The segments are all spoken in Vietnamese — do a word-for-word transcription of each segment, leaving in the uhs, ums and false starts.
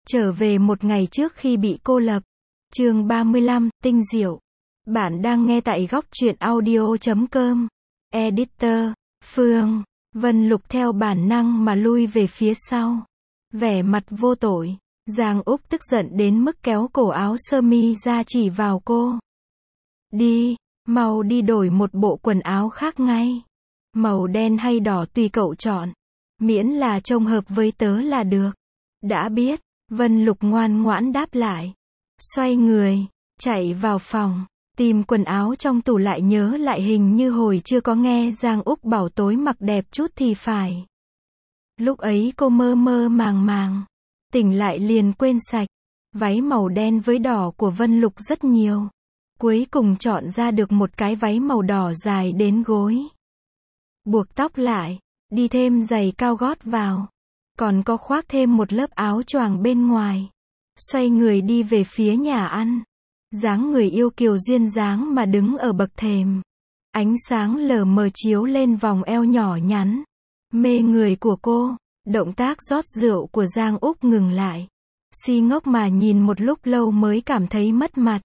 Trở về một ngày trước khi bị cô lập. Chương ba mươi lăm, tinh diệu. Bạn đang nghe tại góc truyện audio chấm com. Editor, Phương. Vân Lục theo bản năng mà lui về phía sau. Vẻ mặt vô tội. Giang Úc tức giận đến mức kéo cổ áo sơ mi ra chỉ vào cô. Đi, mau đi đổi một bộ quần áo khác ngay. Màu đen hay đỏ tùy cậu chọn. Miễn là trông hợp với tớ là được. Đã biết. Vân Lục ngoan ngoãn đáp lại. Xoay người, chạy vào phòng, tìm quần áo trong tủ lại nhớ lại hình như hồi chưa có nghe Giang Úc bảo tối mặc đẹp chút thì phải. Lúc ấy cô mơ mơ màng màng, tỉnh lại liền quên sạch. Váy màu đen với đỏ của Vân Lục rất nhiều. Cuối cùng chọn ra được một cái váy màu đỏ dài đến gối. Buộc tóc lại, đi thêm giày cao gót vào. Còn có khoác thêm một lớp áo choàng bên ngoài. Xoay người đi về phía nhà ăn. Dáng người yêu kiều duyên dáng mà đứng ở bậc thềm. Ánh sáng lờ mờ chiếu lên vòng eo nhỏ nhắn. Mê người của cô. Động tác rót rượu của Giang Úc ngừng lại. Si ngốc mà nhìn một lúc lâu mới cảm thấy mất mặt.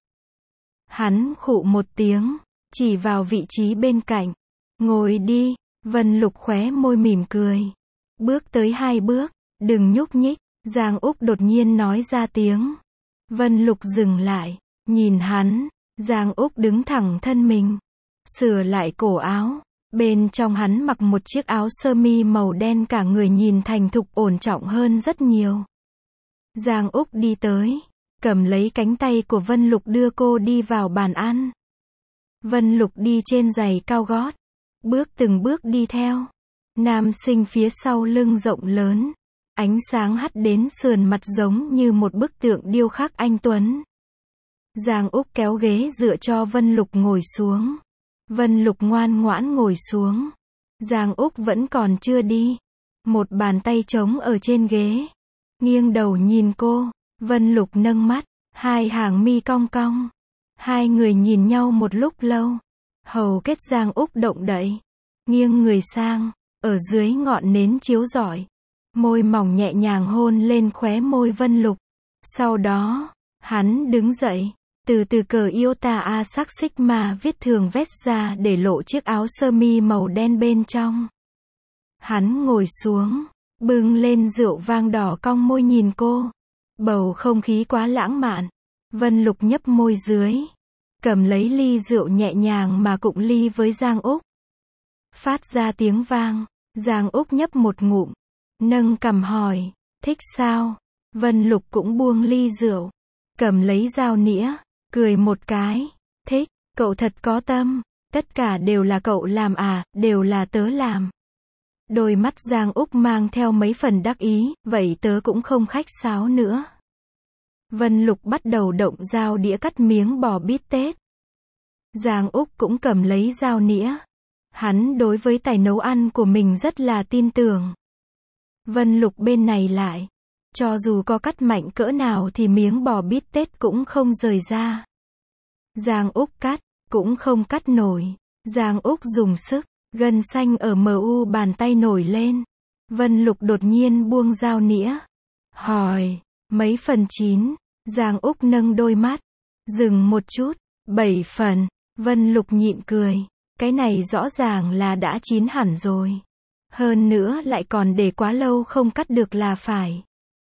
Hắn khụ một tiếng, chỉ vào vị trí bên cạnh. Ngồi đi. Vân Lục khóe môi mỉm cười. Bước tới hai bước, đừng nhúc nhích, Giang Úc đột nhiên nói ra tiếng. Vân Lục dừng lại, nhìn hắn, Giang Úc đứng thẳng thân mình, sửa lại cổ áo, bên trong hắn mặc một chiếc áo sơ mi màu đen cả người nhìn thành thục ổn trọng hơn rất nhiều. Giang Úc đi tới, cầm lấy cánh tay của Vân Lục đưa cô đi vào bàn ăn. Vân Lục đi trên giày cao gót, bước từng bước đi theo. Nam sinh phía sau lưng rộng lớn, ánh sáng hắt đến sườn mặt giống như một bức tượng điêu khắc anh tuấn. Giang Úc kéo ghế dựa cho Vân Lục ngồi xuống. Vân Lục ngoan ngoãn ngồi xuống. Giang Úc vẫn còn chưa đi. Một bàn tay trống ở trên ghế. Nghiêng đầu nhìn cô. Vân Lục nâng mắt, hai hàng mi cong cong. Hai người nhìn nhau một lúc lâu. Hầu kết Giang Úc động đậy. Nghiêng người sang. Ở dưới ngọn nến chiếu rọi, môi mỏng nhẹ nhàng hôn lên khóe môi Vân Lục. Sau đó, hắn đứng dậy, từ từ cởi Iota A sắc Sigma viết thường vest ra để lộ chiếc áo sơ mi màu đen bên trong. Hắn ngồi xuống, bưng lên rượu vang đỏ cong môi nhìn cô. Bầu không khí quá lãng mạn. Vân Lục nhấp môi dưới, cầm lấy ly rượu nhẹ nhàng mà cụng ly với Giang Úc. Phát ra tiếng vang. Giang Úc nhấp một ngụm, nâng cằm hỏi, thích sao? Vân Lục cũng buông ly rượu, cầm lấy dao nĩa, cười một cái, thích, cậu thật có tâm, tất cả đều là cậu làm à, đều là tớ làm. Đôi mắt Giang Úc mang theo mấy phần đắc ý, vậy tớ cũng không khách sáo nữa. Vân Lục bắt đầu động dao đĩa cắt miếng bò bít tết. Giang Úc cũng cầm lấy dao nĩa. Hắn đối với tài nấu ăn của mình rất là tin tưởng. Vân Lục bên này lại. Cho dù có cắt mạnh cỡ nào thì miếng bò bít tết cũng không rời ra. Giang Úc cắt, cũng không cắt nổi. Giang Úc dùng sức, gân xanh ở mu bàn tay nổi lên. Vân Lục đột nhiên buông dao nĩa. Hỏi, mấy phần chín? Giang Úc nâng đôi mắt. Dừng một chút, bảy phần. Vân Lục nhịn cười. Cái này rõ ràng là đã chín hẳn rồi. Hơn nữa lại còn để quá lâu không cắt được là phải.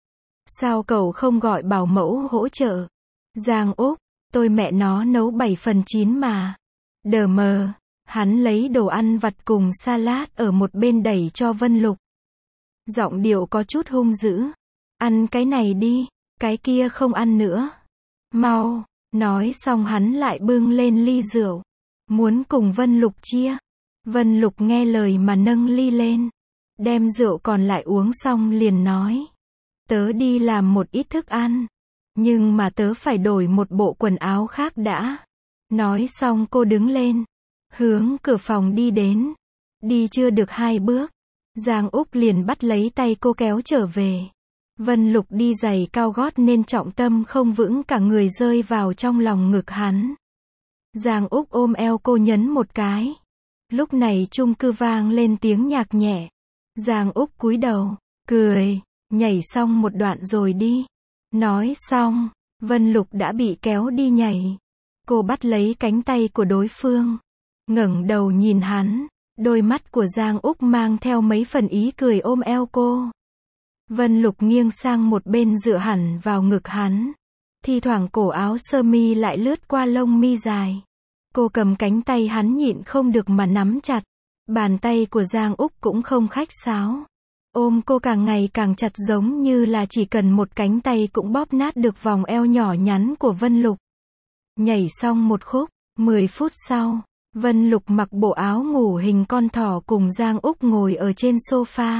Sao cậu không gọi bảo mẫu hỗ trợ? Giang Úc, tôi mẹ nó nấu bảy phần chín mà. Đờ mờ, hắn lấy đồ ăn vặt cùng salad ở một bên đẩy cho Vân Lục. Giọng điệu có chút hung dữ. Ăn cái này đi, cái kia không ăn nữa. Mau, nói xong hắn lại bưng lên ly rượu. Muốn cùng Vân Lục chia. Vân Lục nghe lời mà nâng ly lên. Đem rượu còn lại uống xong liền nói. Tớ đi làm một ít thức ăn. Nhưng mà tớ phải đổi một bộ quần áo khác đã. Nói xong cô đứng lên. Hướng cửa phòng đi đến. Đi chưa được hai bước. Giang Úc liền bắt lấy tay cô kéo trở về. Vân Lục đi giày cao gót nên trọng tâm không vững cả người rơi vào trong lòng ngực hắn. Giang Úc ôm eo cô nhấn một cái. Lúc này chung cư vang lên tiếng nhạc nhẹ. Giang Úc cúi đầu, cười, nhảy xong một đoạn rồi đi. Nói xong, Vân Lục đã bị kéo đi nhảy. Cô bắt lấy cánh tay của đối phương, ngẩng đầu nhìn hắn, đôi mắt của Giang Úc mang theo mấy phần ý cười ôm eo cô. Vân Lục nghiêng sang một bên dựa hẳn vào ngực hắn, thi thoảng cổ áo sơ mi lại lướt qua lông mi dài. Cô cầm cánh tay hắn nhịn không được mà nắm chặt. Bàn tay của Giang Úc cũng không khách sáo, ôm cô càng ngày càng chặt, giống như là chỉ cần một cánh tay cũng bóp nát được vòng eo nhỏ nhắn của Vân Lục. Nhảy xong một khúc, mười phút sau, Vân Lục mặc bộ áo ngủ hình con thỏ cùng Giang Úc ngồi ở trên sofa.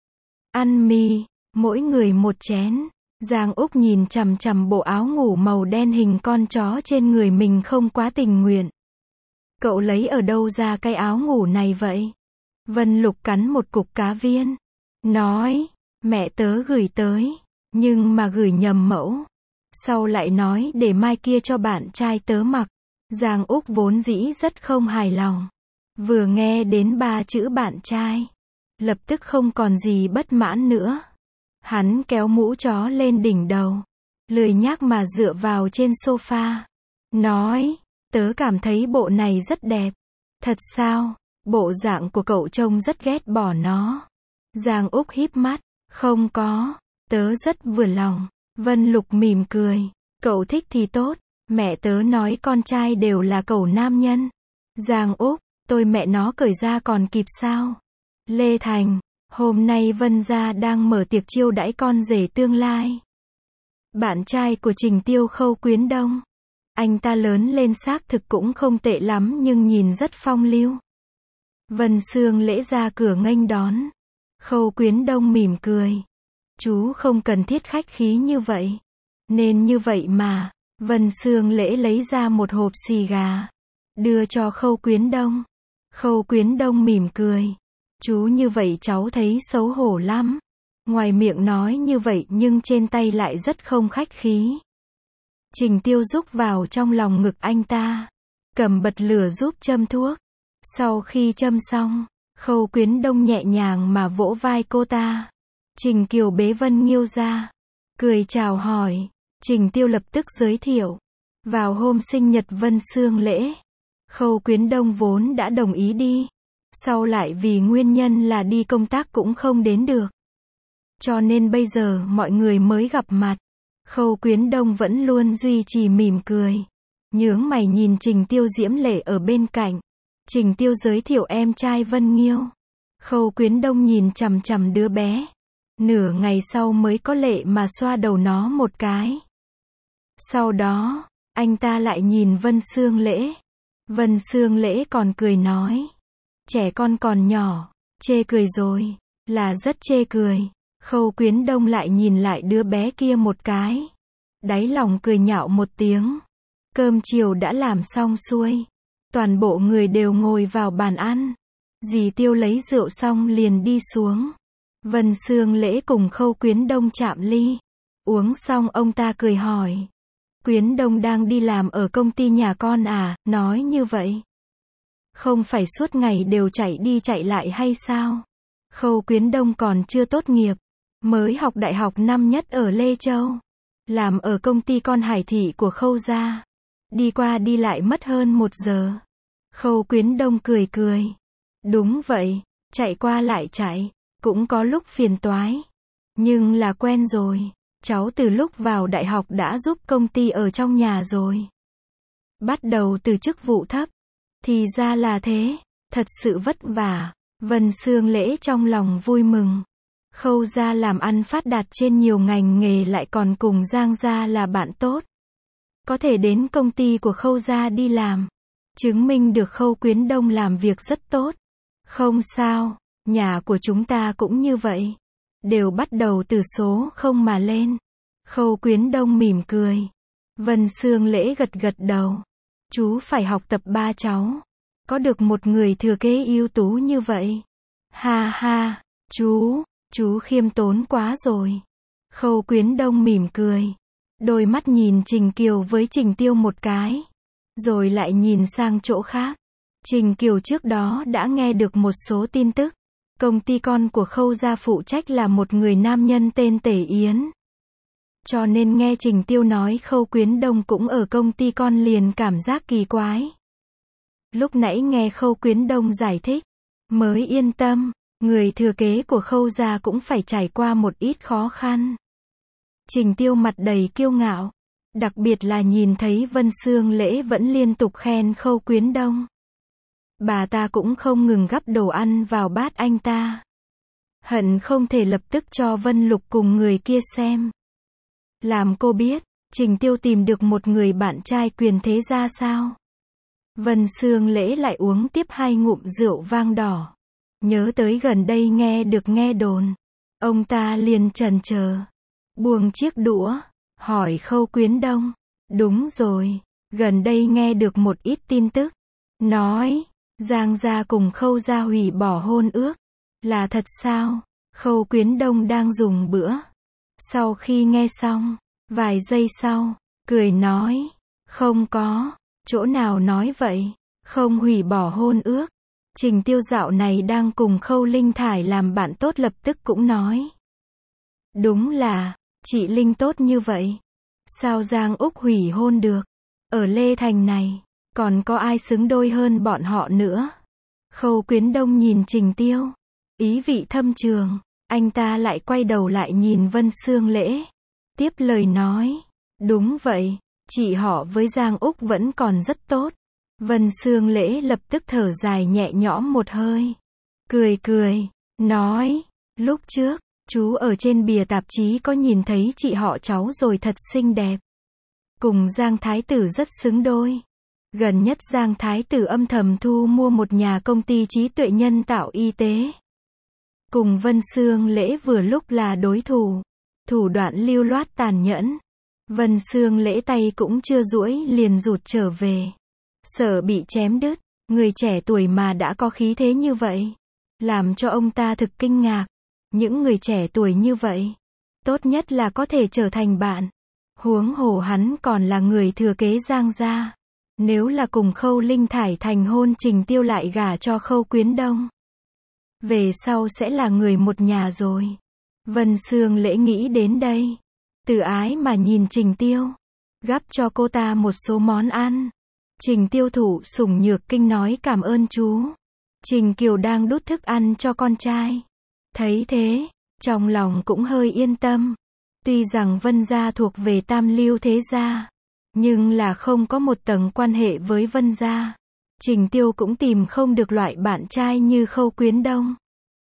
Ăn mì, mỗi người một chén. Giang Úc nhìn chằm chằm bộ áo ngủ màu đen hình con chó trên người mình không quá tình nguyện. Cậu lấy ở đâu ra cái áo ngủ này vậy? Vân Lục cắn một cục cá viên, nói, mẹ tớ gửi tới, nhưng mà gửi nhầm mẫu. Sau lại nói để mai kia cho bạn trai tớ mặc. Giang Úc vốn dĩ rất không hài lòng. Vừa nghe đến ba chữ bạn trai, lập tức không còn gì bất mãn nữa. Hắn kéo mũ chó lên đỉnh đầu, lười nhác mà dựa vào trên sofa, nói, tớ cảm thấy bộ này rất đẹp. Thật sao? Bộ dạng của cậu trông rất ghét bỏ nó. Giang Úc híp mắt, không có, tớ rất vừa lòng. Vân Lục mỉm cười, cậu thích thì tốt, mẹ tớ nói con trai đều là cẩu nam nhân. Giang Úc, tôi mẹ nó cởi ra còn kịp sao? Lê Thành, hôm nay Vân gia đang mở tiệc chiêu đãi con rể tương lai. Bạn trai của Trình Tiêu Khâu Quyến Đông. Anh ta lớn lên xác thực cũng không tệ lắm nhưng nhìn rất phong lưu. Vân Sương Lễ ra cửa nghênh đón. Khâu Quyến Đông mỉm cười. Chú không cần thiết khách khí như vậy. Nên như vậy mà. Vân Sương Lễ lấy ra một hộp xì gà, đưa cho Khâu Quyến Đông. Khâu Quyến Đông mỉm cười. Chú như vậy cháu thấy xấu hổ lắm. Ngoài miệng nói như vậy nhưng trên tay lại rất không khách khí. Trình Tiêu rúc vào trong lòng ngực anh ta, cầm bật lửa giúp châm thuốc. Sau khi châm xong, Khâu Quyến Đông nhẹ nhàng mà vỗ vai cô ta. Trình Kiều bế Vân Nghiêu ra, cười chào hỏi. Trình Tiêu lập tức giới thiệu. Vào hôm sinh nhật Vân Sương Lễ, Khâu Quyến Đông vốn đã đồng ý đi. Sau lại vì nguyên nhân là đi công tác cũng không đến được. Cho nên bây giờ mọi người mới gặp mặt. Khâu Quyến Đông vẫn luôn duy trì mỉm cười. Nhướng mày nhìn Trình Tiêu diễm lệ ở bên cạnh. Trình Tiêu giới thiệu em trai Vân Nghiêu. Khâu Quyến Đông nhìn chằm chằm đứa bé. Nửa ngày sau mới có lệ mà xoa đầu nó một cái. Sau đó, anh ta lại nhìn Vân Sương Lễ. Vân Sương Lễ còn cười nói. Trẻ con còn nhỏ, chê cười rồi, là rất chê cười. Khâu Quyến Đông lại nhìn lại đứa bé kia một cái. Đáy lòng cười nhạo một tiếng. Cơm chiều đã làm xong xuôi. Toàn bộ người đều ngồi vào bàn ăn. Dì Tiêu lấy rượu xong liền đi xuống. Vân Sương Lễ cùng Khâu Quyến Đông chạm ly. Uống xong ông ta cười hỏi. Quyến Đông đang đi làm ở công ty nhà con à, nói như vậy. Không phải suốt ngày đều chạy đi chạy lại hay sao? Khâu Quyến Đông còn chưa tốt nghiệp. Mới học đại học năm nhất ở Lê Châu. Làm ở công ty con Hải Thị của Khâu gia. Đi qua đi lại mất hơn một giờ. Khâu Quyến Đông cười cười. Đúng vậy, chạy qua lại chạy, cũng có lúc phiền toái. Nhưng là quen rồi. Cháu từ lúc vào đại học đã giúp công ty ở trong nhà rồi. Bắt đầu từ chức vụ thấp. Thì ra là thế, thật sự vất vả. Vân Sương Lễ trong lòng vui mừng. Khâu gia làm ăn phát đạt trên nhiều ngành nghề lại còn cùng Giang gia là bạn tốt. Có thể đến công ty của Khâu gia đi làm. Chứng minh được Khâu Quyến Đông làm việc rất tốt. Không sao, nhà của chúng ta cũng như vậy. Đều bắt đầu từ số không mà lên. Khâu Quyến Đông mỉm cười. Vân Sương Lễ gật gật đầu. Chú phải học tập ba cháu. Có được một người thừa kế ưu tú như vậy. Ha ha, chú, chú khiêm tốn quá rồi. Khâu Quyến Đông mỉm cười. Đôi mắt nhìn Trình Kiều với Trình Tiêu một cái. Rồi lại nhìn sang chỗ khác. Trình Kiều trước đó đã nghe được một số tin tức. Công ty con của Khâu gia phụ trách là một người nam nhân tên Tề Yến. cho nên nghe Trình Tiêu nói Khâu Quyến Đông cũng ở công ty con liền cảm giác kỳ quái. Lúc nãy nghe Khâu Quyến Đông giải thích, mới yên tâm, người thừa kế của Khâu gia cũng phải trải qua một ít khó khăn. Trình Tiêu mặt đầy kiêu ngạo, đặc biệt là nhìn thấy Vân Sương Lễ vẫn liên tục khen Khâu Quyến Đông. Bà ta cũng không ngừng gắp đồ ăn vào bát anh ta. Hận không thể lập tức cho Vân Lục cùng người kia xem. Làm cô biết, Trình Tiêu tìm được một người bạn trai quyền thế ra sao. Vân Sương Lễ lại uống tiếp hai ngụm rượu vang đỏ. Nhớ tới gần đây nghe được nghe đồn. Ông ta liền chần chờ, buông chiếc đũa, hỏi Khâu Quyến Đông. Đúng rồi, gần đây nghe được một ít tin tức. Nói, Giang gia cùng Khâu gia hủy bỏ hôn ước. Là thật sao? Khâu Quyến Đông đang dùng bữa. Sau khi nghe xong, vài giây sau, cười nói. Không có, chỗ nào nói vậy, không hủy bỏ hôn ước. Trình Tiêu dạo này đang cùng Khâu Linh Thải làm bạn tốt lập tức cũng nói. Đúng là, chị Linh tốt như vậy. Sao Giang Úc hủy hôn được? Ở Lê Thành này, còn có ai xứng đôi hơn bọn họ nữa? Khâu Quyến Đông nhìn Trình Tiêu, ý vị thâm trường, anh ta lại quay đầu lại nhìn Vân Sương Lễ. Tiếp lời nói, đúng vậy, chị họ với Giang Úc vẫn còn rất tốt. Vân Sương Lễ lập tức thở dài nhẹ nhõm một hơi. Cười cười, nói, lúc trước, chú ở trên bìa tạp chí có nhìn thấy chị họ cháu rồi thật xinh đẹp. Cùng Giang Thái Tử rất xứng đôi. Gần nhất Giang Thái Tử âm thầm thu mua một nhà công ty trí tuệ nhân tạo y tế. Cùng Vân Sương Lễ vừa lúc là đối thủ. Thủ đoạn lưu loát tàn nhẫn. Vân Sương Lễ tay cũng chưa duỗi liền rụt trở về. Sợ bị chém đứt. Người trẻ tuổi mà đã có khí thế như vậy. Làm cho ông ta thực kinh ngạc. Những người trẻ tuổi như vậy, tốt nhất là có thể trở thành bạn. Huống hồ hắn còn là người thừa kế Giang gia. Nếu là cùng Khâu Linh Thải thành hôn, Trình Tiêu lại gả cho Khâu Quyến Đông. Về sau sẽ là người một nhà rồi. Vân Sương Lễ nghĩ đến đây. Từ ái mà nhìn Trình Tiêu. Gắp cho cô ta một số món ăn. Trình Tiêu thụ sủng nhược kinh nói cảm ơn chú. Trình Kiều đang đút thức ăn cho con trai. Thấy thế, trong lòng cũng hơi yên tâm. Tuy rằng Vân gia thuộc về tam lưu thế gia, nhưng là không có một tầng quan hệ với Vân gia. Trình Tiêu cũng tìm không được loại bạn trai như Khâu Quyến Đông.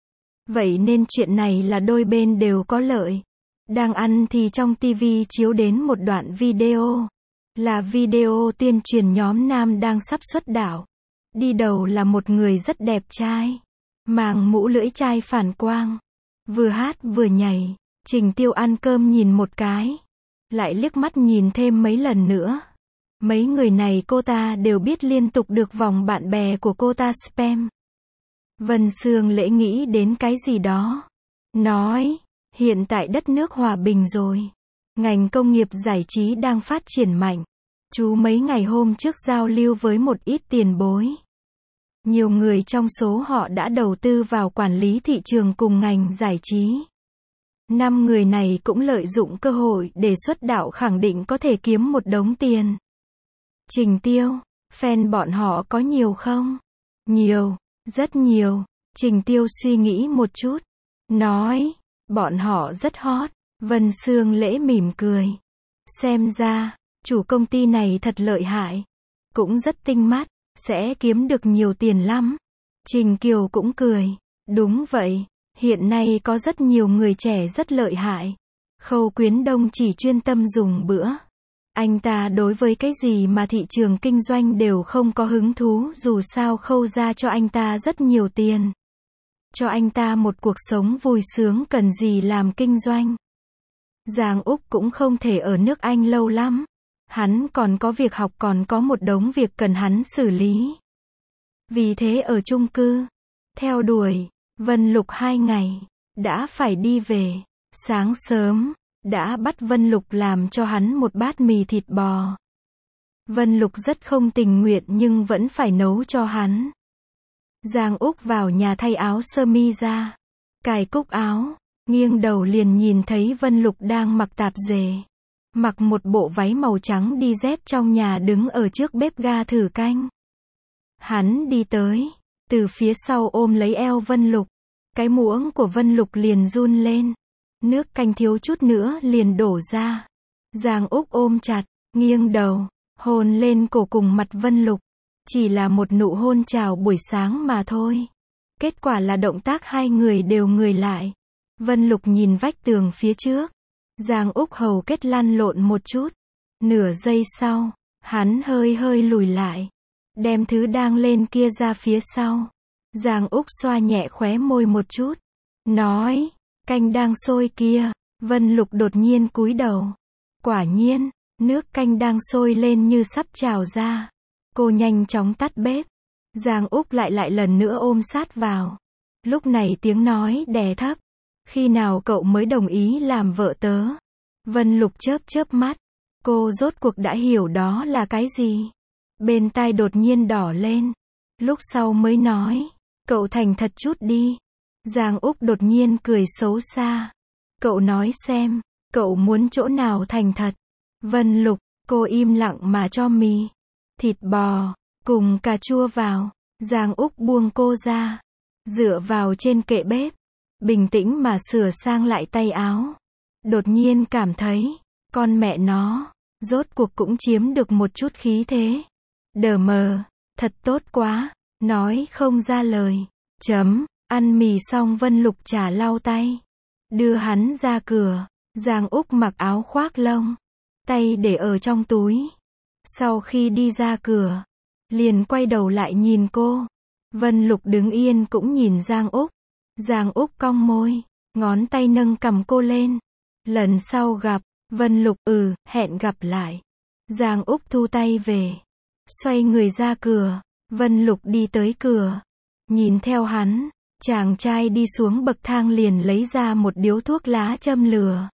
Vậy nên chuyện này là đôi bên đều có lợi. Đang ăn thì trong tivi chiếu đến một đoạn video. Là video tuyên truyền nhóm nam đang sắp xuất đạo. Đi đầu là một người rất đẹp trai. Màng mũ lưỡi chai phản quang. Vừa hát vừa nhảy. Trình Tiêu ăn cơm nhìn một cái. Lại liếc mắt nhìn thêm mấy lần nữa. Mấy người này cô ta đều biết liên tục được vòng bạn bè của cô ta spam. Vân Sương Lễ nghĩ đến cái gì đó. Nói, hiện tại đất nước hòa bình rồi. Ngành công nghiệp giải trí đang phát triển mạnh. Chú mấy ngày hôm trước giao lưu với một ít tiền bối. Nhiều người trong số họ đã đầu tư vào quản lý thị trường cùng ngành giải trí. Năm người này cũng lợi dụng cơ hội để xuất đạo, khẳng định có thể kiếm một đống tiền. Trình Tiêu, fan bọn họ có nhiều không? Nhiều, rất nhiều. Trình Tiêu suy nghĩ một chút. Nói, bọn họ rất hot. Vân Sương Lễ mỉm cười. Xem ra, chủ công ty này thật lợi hại. Cũng rất tinh mắt, sẽ kiếm được nhiều tiền lắm. Trình Kiều cũng cười. Đúng vậy, hiện nay có rất nhiều người trẻ rất lợi hại. Khâu Quyến Đông chỉ chuyên tâm dùng bữa. Anh ta đối với cái gì mà thị trường kinh doanh đều không có hứng thú, dù sao Khâu gia cho anh ta rất nhiều tiền. Cho anh ta một cuộc sống vui sướng, cần gì làm kinh doanh. Giang Úc cũng không thể ở nước Anh lâu lắm. Hắn còn có việc học, còn có một đống việc cần hắn xử lý. Vì thế ở chung cư, theo đuổi Vân Lục hai ngày, đã phải đi về. Sáng sớm, đã bắt Vân Lục làm cho hắn một bát mì thịt bò. Vân Lục rất không tình nguyện nhưng vẫn phải nấu cho hắn. Giang Úc vào nhà thay áo sơ mi ra, cài cúc áo, nghiêng đầu liền nhìn thấy Vân Lục đang mặc tạp dề. mặc một bộ váy màu trắng đi dép trong nhà đứng ở trước bếp ga thử canh. Hắn đi tới, từ phía sau ôm lấy eo Vân Lục. Cái muỗng của Vân Lục liền run lên. Nước canh thiếu chút nữa liền đổ ra. Giang Úc ôm chặt, nghiêng đầu, hôn lên cổ cùng mặt Vân Lục. Chỉ là một nụ hôn chào buổi sáng mà thôi. Kết quả là động tác hai người đều người lại. Vân Lục nhìn vách tường phía trước. Giang Úc hầu kết lăn lộn một chút. Nửa giây sau, hắn hơi hơi lùi lại. Đem thứ đang lên kia ra phía sau. Giang Úc xoa nhẹ khóe môi một chút. Nói, canh đang sôi kia. Vân Lục đột nhiên cúi đầu. Quả nhiên, nước canh đang sôi lên như sắp trào ra. Cô nhanh chóng tắt bếp. Giang Úc lại lại lần nữa ôm sát vào. Lúc này tiếng nói đè thấp. Khi nào cậu mới đồng ý làm vợ tớ? Vân Lục chớp chớp mắt. Cô rốt cuộc đã hiểu đó là cái gì? Bên tai đột nhiên đỏ lên. Lúc sau mới nói. Cậu thành thật chút đi. Giang Úc đột nhiên cười xấu xa. Cậu nói xem, cậu muốn chỗ nào thành thật? Vân Lục, cô im lặng mà cho mì, thịt bò, cùng cà chua vào. Giang Úc buông cô ra. Dựa vào trên kệ bếp. Bình tĩnh mà sửa sang lại tay áo. Đột nhiên cảm thấy, con mẹ nó, rốt cuộc cũng chiếm được một chút khí thế. Đờ mờ, thật tốt quá, nói không ra lời. Chấm, ăn mì xong Vân Lục trà lau tay. Đưa hắn ra cửa. Giang Úc mặc áo khoác lông. Tay để ở trong túi. Sau khi đi ra cửa, liền quay đầu lại nhìn cô. Vân Lục đứng yên cũng nhìn Giang Úc. Giang Úc cong môi, ngón tay nâng cầm cô lên. Lần sau gặp, Vân Lục, ừ, hẹn gặp lại. Giang Úc thu tay về. Xoay người ra cửa. Vân Lục đi tới cửa. Nhìn theo hắn, chàng trai đi xuống bậc thang liền lấy ra một điếu thuốc lá châm lửa.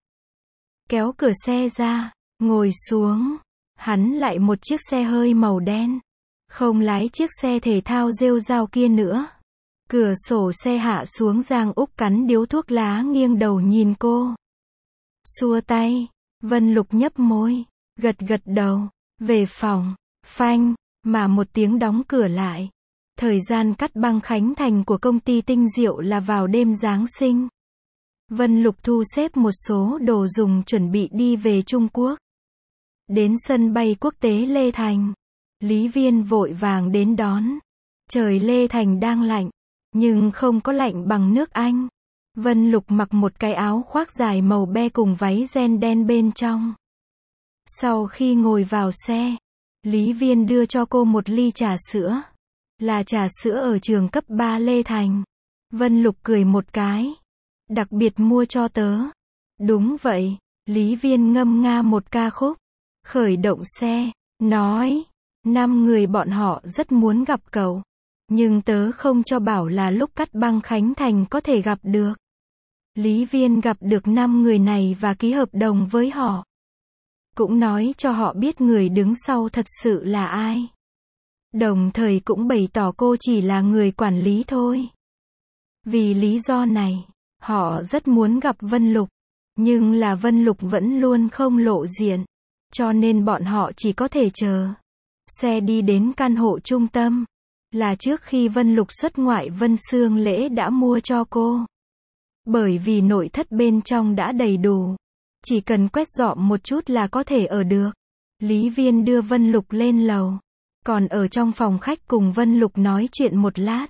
Kéo cửa xe ra, ngồi xuống. Hắn lại một chiếc xe hơi màu đen. Không lái chiếc xe thể thao rêu rao kia nữa. Cửa sổ xe hạ xuống, Giang Úc cắn điếu thuốc lá nghiêng đầu nhìn cô. Xua tay. Vân Lục nhấp môi, gật gật đầu. Về phòng. Phanh, mà một tiếng đóng cửa lại. Thời gian cắt băng khánh thành của công ty Tinh Diệu là vào đêm Giáng sinh. Vân Lục thu xếp một số đồ dùng chuẩn bị đi về Trung Quốc. Đến sân bay quốc tế Lê Thành. Lý Viên vội vàng đến đón. Trời Lê Thành đang lạnh, nhưng không có lạnh bằng nước Anh. Vân Lục mặc một cái áo khoác dài màu be cùng váy ren đen bên trong. Sau khi ngồi vào xe, Lý Viên đưa cho cô một ly trà sữa. Là trà sữa ở trường cấp ba Lê Thành. Vân Lục cười một cái. Đặc biệt mua cho tớ. Đúng vậy. Lý Viên ngâm nga một ca khúc. Khởi động xe, nói. Năm người bọn họ rất muốn gặp cậu. Nhưng tớ không cho bảo là lúc cắt băng khánh thành có thể gặp được. Lý Viên gặp được năm người này và ký hợp đồng với họ. Cũng nói cho họ biết người đứng sau thật sự là ai. Đồng thời cũng bày tỏ cô chỉ là người quản lý thôi. Vì lý do này, họ rất muốn gặp Vân Lục. Nhưng là Vân Lục vẫn luôn không lộ diện. Cho nên bọn họ chỉ có thể chờ. Xe đi đến căn hộ trung tâm. Là trước khi Vân Lục xuất ngoại Vân Sương Lễ đã mua cho cô. Bởi vì nội thất bên trong đã đầy đủ. Chỉ cần quét dọn một chút là có thể ở được. Lý Viên đưa Vân Lục lên lầu. Còn ở trong phòng khách cùng Vân Lục nói chuyện một lát.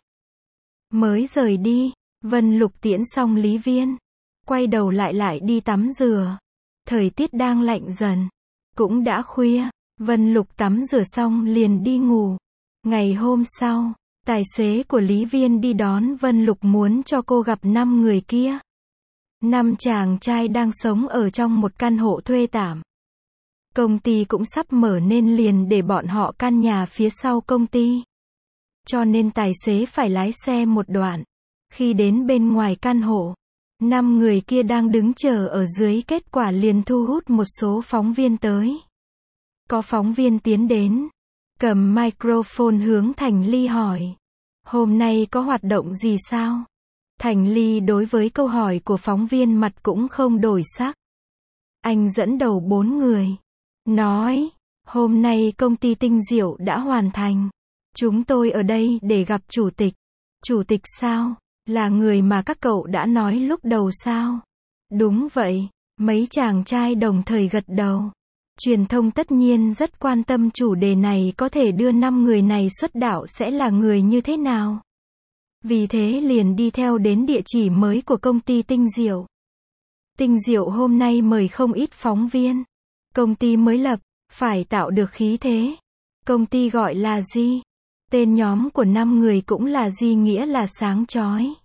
Mới rời đi, Vân Lục tiễn xong Lý Viên. Quay đầu lại lại đi tắm rửa. Thời tiết đang lạnh dần. Cũng đã khuya. Vân Lục tắm rửa xong liền đi ngủ. Ngày hôm sau, tài xế của Lý Viên đi đón Vân Lục muốn cho cô gặp năm người kia. Năm chàng trai đang sống ở trong một căn hộ thuê tạm. Công ty cũng sắp mở nên liền để bọn họ căn nhà phía sau công ty. Cho nên tài xế phải lái xe một đoạn. Khi đến bên ngoài căn hộ, năm người kia đang đứng chờ ở dưới, kết quả liền thu hút một số phóng viên tới. Có phóng viên tiến đến, cầm microphone hướng Thành Ly hỏi. Hôm nay có hoạt động gì sao? Thành Ly đối với câu hỏi của phóng viên mặt cũng không đổi sắc. Anh dẫn đầu bốn người. Nói, hôm nay công ty Tinh Diệu đã hoàn thành. Chúng tôi ở đây để gặp chủ tịch. Chủ tịch sao? Là người mà các cậu đã nói lúc đầu sao? Đúng vậy. Mấy chàng trai đồng thời gật đầu. Truyền thông tất nhiên rất quan tâm chủ đề này, có thể đưa năm người này xuất đạo sẽ là người như thế nào. Vì thế liền đi theo đến địa chỉ mới của công ty Tinh Diệu. Tinh Diệu hôm nay mời không ít phóng viên. Công ty mới lập, phải tạo được khí thế. Công ty gọi là gì? Tên nhóm của năm người cũng là gì, nghĩa là sáng chói.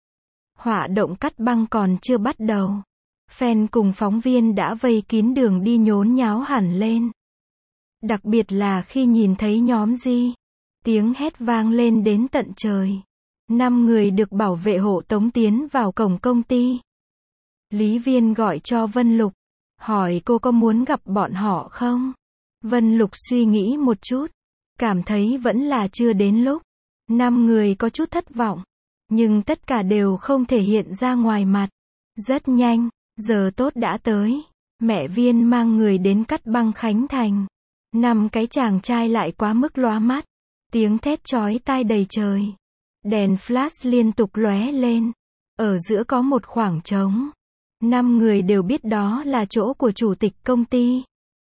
Họa động cắt băng còn chưa bắt đầu. Fan cùng phóng viên đã vây kín đường đi nhốn nháo hẳn lên. Đặc biệt là khi nhìn thấy nhóm Di. Tiếng hét vang lên đến tận trời. Năm người được bảo vệ hộ tống tiến vào cổng công ty. Lý Viên gọi cho Vân Lục. Hỏi cô có muốn gặp bọn họ không? Vân Lục suy nghĩ một chút. Cảm thấy vẫn là chưa đến lúc. Năm người có chút thất vọng. Nhưng tất cả đều không thể hiện ra ngoài mặt. Rất nhanh, giờ tốt đã tới. Mẹ Viên mang người đến cắt băng Khánh Thành. Năm cái chàng trai lại quá mức lóa mắt. Tiếng thét chói tai đầy trời. Đèn flash liên tục lóe lên. Ở giữa có một khoảng trống. Năm người đều biết đó là chỗ của chủ tịch công ty.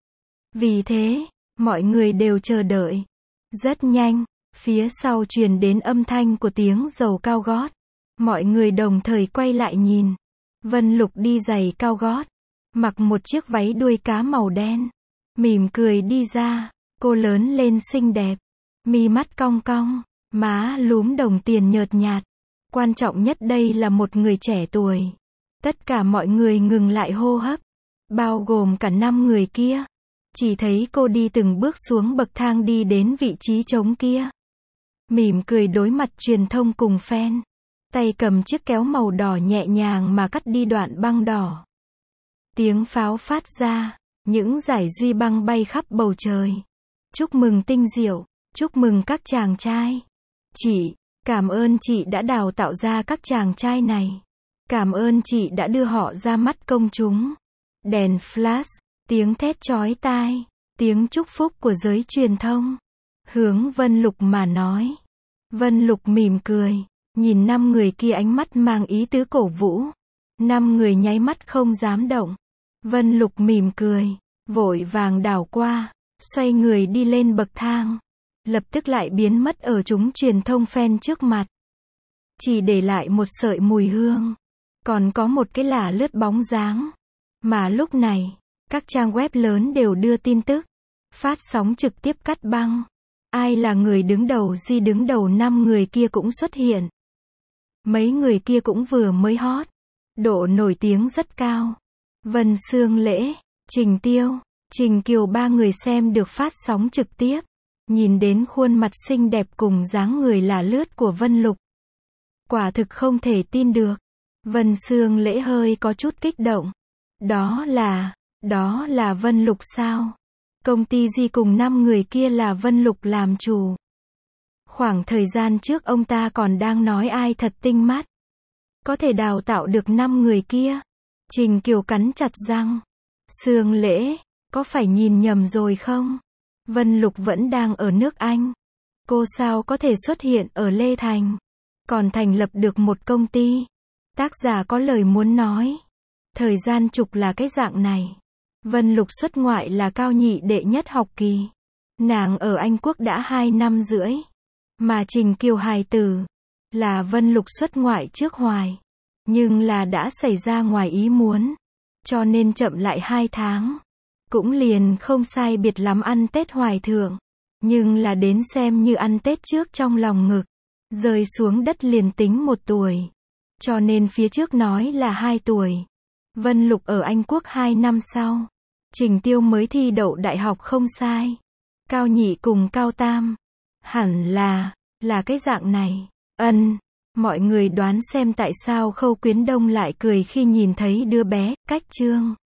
Vì thế, mọi người đều chờ đợi. Rất nhanh, phía sau truyền đến âm thanh của tiếng giày cao gót. Mọi người đồng thời quay lại nhìn. Vân Lục đi giày cao gót, mặc một chiếc váy đuôi cá màu đen, mỉm cười đi ra. Cô lớn lên xinh đẹp, mi mắt cong cong, má lúm đồng tiền nhợt nhạt. Quan trọng nhất đây là một người trẻ tuổi. Tất cả mọi người ngừng lại hô hấp, bao gồm cả năm người kia. Chỉ thấy cô đi từng bước xuống bậc thang đi đến vị trí trống kia. Mỉm cười đối mặt truyền thông cùng fan. Tay cầm chiếc kéo màu đỏ nhẹ nhàng mà cắt đi đoạn băng đỏ. Tiếng pháo phát ra, những dải duy băng bay khắp bầu trời. Chúc mừng Tinh Diệu, chúc mừng các chàng trai. Chị, cảm ơn chị đã đào tạo ra các chàng trai này. Cảm ơn chị đã đưa họ ra mắt công chúng. Đèn flash, tiếng thét chói tai, tiếng chúc phúc của giới truyền thông. Hướng Vân Lục mà nói. Vân Lục mỉm cười, nhìn năm người kia ánh mắt mang ý tứ cổ vũ. Năm người nháy mắt không dám động. Vân Lục mỉm cười, vội vàng đảo qua, xoay người đi lên bậc thang. Lập tức lại biến mất ở chúng truyền thông fan trước mặt. Chỉ để lại một sợi mùi hương. Còn có một cái lả lướt bóng dáng. Mà lúc này, các trang web lớn đều đưa tin tức. Phát sóng trực tiếp cắt băng. Ai là người đứng đầu, Di đứng đầu, năm người kia cũng xuất hiện. Mấy người kia cũng vừa mới hot. Độ nổi tiếng rất cao. Vân Sương Lễ, Trình Tiêu, Trình Kiều, ba người xem được phát sóng trực tiếp. Nhìn đến khuôn mặt xinh đẹp cùng dáng người lả lướt của Vân Lục. Quả thực không thể tin được. Vân Sương Lễ hơi có chút kích động. Đó là, đó là Vân Lục sao? Công ty Di cùng năm người kia là Vân Lục làm chủ. Khoảng thời gian trước ông ta còn đang nói ai thật tinh mắt. Có thể đào tạo được năm người kia. Trình Kiều cắn chặt răng. Sương Lễ, có phải nhìn nhầm rồi không? Vân Lục vẫn đang ở nước Anh. Cô sao có thể xuất hiện ở Lê Thành? Còn thành lập được một công ty. Tác giả có lời muốn nói. Thời gian chụp là cái dạng này. Vân Lục xuất ngoại là cao nhị đệ nhất học kỳ. Nàng ở Anh Quốc đã hai năm rưỡi. Mà Trình Kiều hài tử. Là Vân Lục xuất ngoại trước hoài. Nhưng là đã xảy ra ngoài ý muốn. Cho nên chậm lại hai tháng. Cũng liền không sai biệt lắm ăn Tết Hoài Thượng. Nhưng là đến xem như ăn Tết trước trong lòng ngực. Rơi xuống đất liền tính một tuổi. Cho nên phía trước nói là hai tuổi. Vân Lục ở Anh Quốc hai năm sau. Trình Tiêu mới thi đậu đại học không sai. Cao nhị cùng cao tam. Hẳn là, là cái dạng này. Ân, mọi người đoán xem tại sao Khâu Quyến Đông lại cười khi nhìn thấy đứa bé, cách chương.